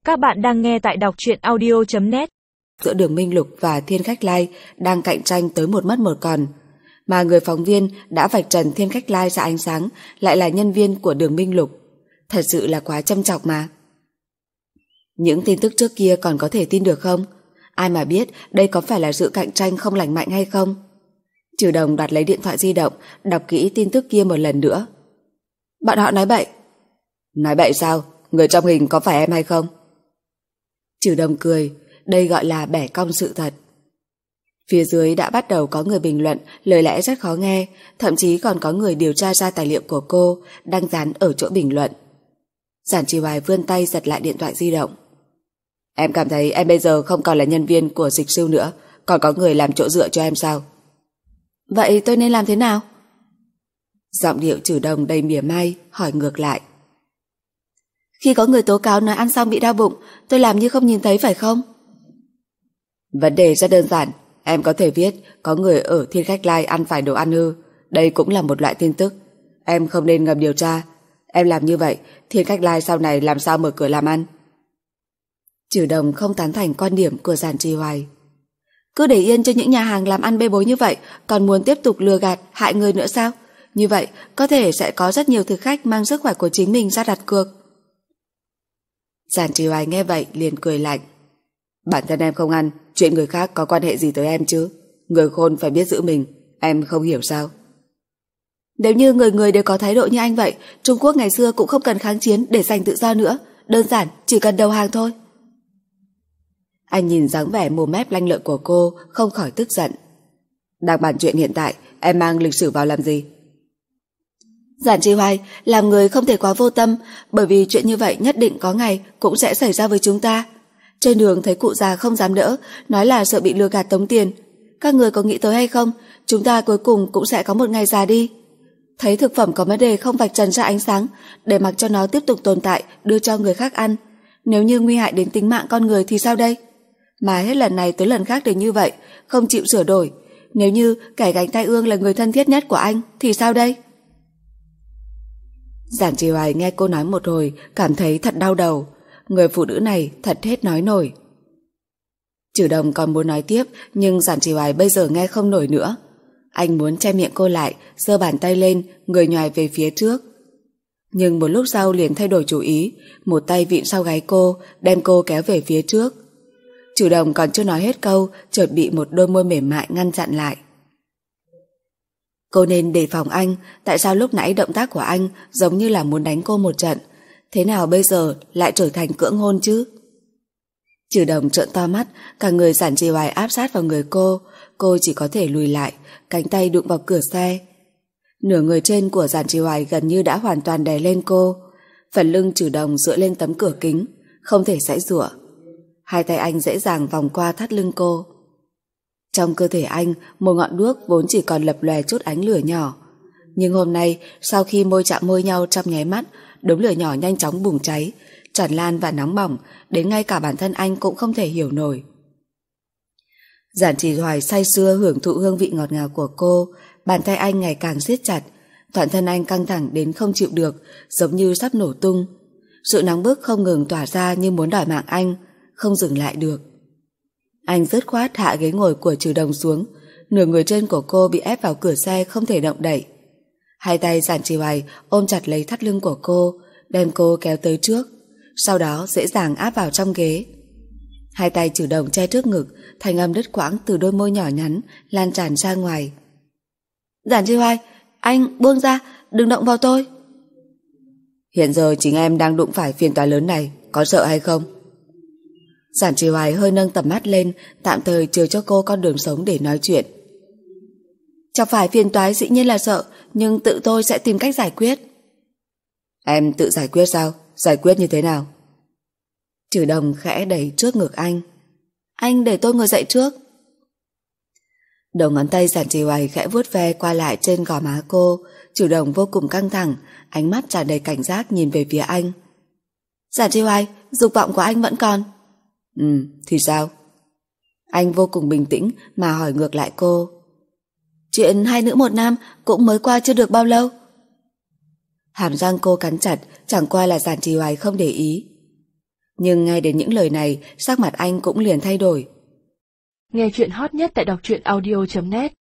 Các bạn đang nghe tại đọc truyện audio.net. Giữa Đường Minh Lục và Thiên Khách Lai đang cạnh tranh tới một mất một còn, mà người phóng viên đã vạch trần Thiên Khách Lai ra ánh sáng lại là nhân viên của Đường Minh Lục. Thật sự là quá châm chọc mà. Những tin tức trước kia còn có thể tin được không? Ai mà biết đây có phải là sự cạnh tranh không lành mạnh hay không? Trừ Đồng đoạt lấy điện thoại di động, đọc kỹ tin tức kia một lần nữa. Bọn họ nói bậy. Nói bậy sao? Người trong hình có phải em hay không? Trừ Đồng cười, đây gọi là bẻ cong sự thật. Phía dưới đã bắt đầu có người bình luận lời lẽ rất khó nghe, thậm chí còn có người điều tra ra tài liệu của cô đăng dán ở chỗ bình luận. Giản Trì Hoài vươn tay giật lại điện thoại di động. Em cảm thấy em bây giờ không còn là nhân viên của Dịch Sư nữa, còn có người làm chỗ dựa cho em sao? Vậy tôi nên làm thế nào? Giọng điệu Trừ Đồng đầy mỉa mai hỏi ngược lại. Khi có người tố cáo nói ăn xong bị đau bụng, tôi làm như không nhìn thấy phải không? Vấn đề rất đơn giản. Em có thể viết có người ở Thiên Khách Lai ăn phải đồ ăn hư. Đây cũng là một loại tin tức. Em không nên ngầm điều tra. Em làm như vậy, Thiên Khách Lai sau này làm sao mở cửa làm ăn? Trừ Đồng không tán thành quan điểm của Giản Trì Hoài. Cứ để yên cho những nhà hàng làm ăn bê bối như vậy, còn muốn tiếp tục lừa gạt, hại người nữa sao? Như vậy, có thể sẽ có rất nhiều thực khách mang sức khỏe của chính mình ra đặt cược. Giản Trì Hoài nghe vậy liền cười lạnh. Bản thân em không ăn, chuyện người khác có quan hệ gì tới em chứ? Người khôn phải biết giữ mình, em không hiểu sao? Nếu như người người đều có thái độ như anh vậy, Trung Quốc ngày xưa cũng không cần kháng chiến để giành tự do nữa, đơn giản chỉ cần đầu hàng thôi. Anh nhìn dáng vẻ mồm mép lanh lợi của cô, không khỏi tức giận. Đang bàn chuyện hiện tại, em mang lịch sử vào làm gì? Giản Trì Hoài, làm người không thể quá vô tâm, bởi vì chuyện như vậy nhất định có ngày cũng sẽ xảy ra với chúng ta. Trên đường thấy cụ già không dám đỡ, nói là sợ bị lừa gạt tống tiền. Các người có nghĩ tới hay không, chúng ta cuối cùng cũng sẽ có một ngày già đi. Thấy thực phẩm có vấn đề không vạch trần ra ánh sáng, để mặc cho nó tiếp tục tồn tại, đưa cho người khác ăn. Nếu như nguy hại đến tính mạng con người thì sao đây? Mà hết lần này tới lần khác đều như vậy, không chịu sửa đổi. Nếu như kẻ gánh tai ương là người thân thiết nhất của anh thì sao đây? Giản Trì Hoài nghe cô nói một hồi, cảm thấy thật đau đầu. Người phụ nữ này thật hết nói nổi. Trừ Đồng còn muốn nói tiếp, nhưng Giản Trì Hoài bây giờ nghe không nổi nữa. Anh muốn che miệng cô lại, giơ bàn tay lên, người nhoài về phía trước. Nhưng một lúc sau liền thay đổi chủ ý, một tay vịn sau gáy cô, đem cô kéo về phía trước. Trừ Đồng còn chưa nói hết câu, chợt bị một đôi môi mềm mại ngăn chặn lại. Cô nên đề phòng anh, tại sao lúc nãy động tác của anh giống như là muốn đánh cô một trận, thế nào bây giờ lại trở thành cưỡng hôn chứ? Trừ Đồng trợn to mắt, cả người Giản Trì Hoài áp sát vào người cô chỉ có thể lùi lại, cánh tay đụng vào cửa xe. Nửa người trên của Giản Trì Hoài gần như đã hoàn toàn đè lên cô, phần lưng Trừ Đồng dựa lên tấm cửa kính, không thể giãy giụa. Hai tay anh dễ dàng vòng qua thắt lưng cô. Trong cơ thể anh, một ngọn đuốc vốn chỉ còn lập lòe chút ánh lửa nhỏ. Nhưng hôm nay, sau khi môi chạm môi nhau trong nháy mắt, đống lửa nhỏ nhanh chóng bùng cháy, tràn lan và nóng bỏng, đến ngay cả bản thân anh cũng không thể hiểu nổi. Giản Trì Hoài say sưa hưởng thụ hương vị ngọt ngào của cô, bàn tay anh ngày càng siết chặt, toàn thân anh căng thẳng đến không chịu được, giống như sắp nổ tung. Sự nóng bức không ngừng tỏa ra như muốn đòi mạng anh, không dừng lại được. Anh dứt khoát hạ ghế ngồi của Trừ Đồng xuống, nửa người trên của cô bị ép vào cửa xe không thể động đậy. Hai tay Giản Trì Hoài ôm chặt lấy thắt lưng của cô, đem cô kéo tới trước, sau đó dễ dàng áp vào trong ghế. Hai tay Trừ Đồng che trước ngực, thanh âm đứt quãng từ đôi môi nhỏ nhắn lan tràn ra ngoài. Giản Trì Hoài, anh buông ra, đừng động vào tôi. Hiện giờ chính em đang đụng phải phiền toái lớn này, có sợ hay không? Giản Trì Hoài hơi nâng tầm mắt lên, tạm thời chừa cho cô con đường sống để nói chuyện. Chẳng phải phiền toái dĩ nhiên là sợ, nhưng tự tôi sẽ tìm cách giải quyết. Em tự giải quyết sao? Giải quyết như thế nào? Trừ Đồng khẽ đẩy trước ngực anh. Anh để tôi ngồi dậy trước. Đầu ngón tay Giản Trì Hoài khẽ vuốt ve qua lại trên gò má cô. Trừ Đồng vô cùng căng thẳng, ánh mắt tràn đầy cảnh giác nhìn về phía anh. Giản Trì Hoài, dục vọng của anh vẫn còn. Thì sao? Anh vô cùng bình tĩnh mà hỏi ngược lại cô. Chuyện hai nữ một nam cũng mới qua chưa được bao lâu. Hàm răng cô cắn chặt, chẳng qua là Giản Trì Hoài không để ý. Nhưng ngay đến những lời này, sắc mặt anh cũng liền thay đổi. Nghe chuyện hot nhất tại đọc truyện audio.net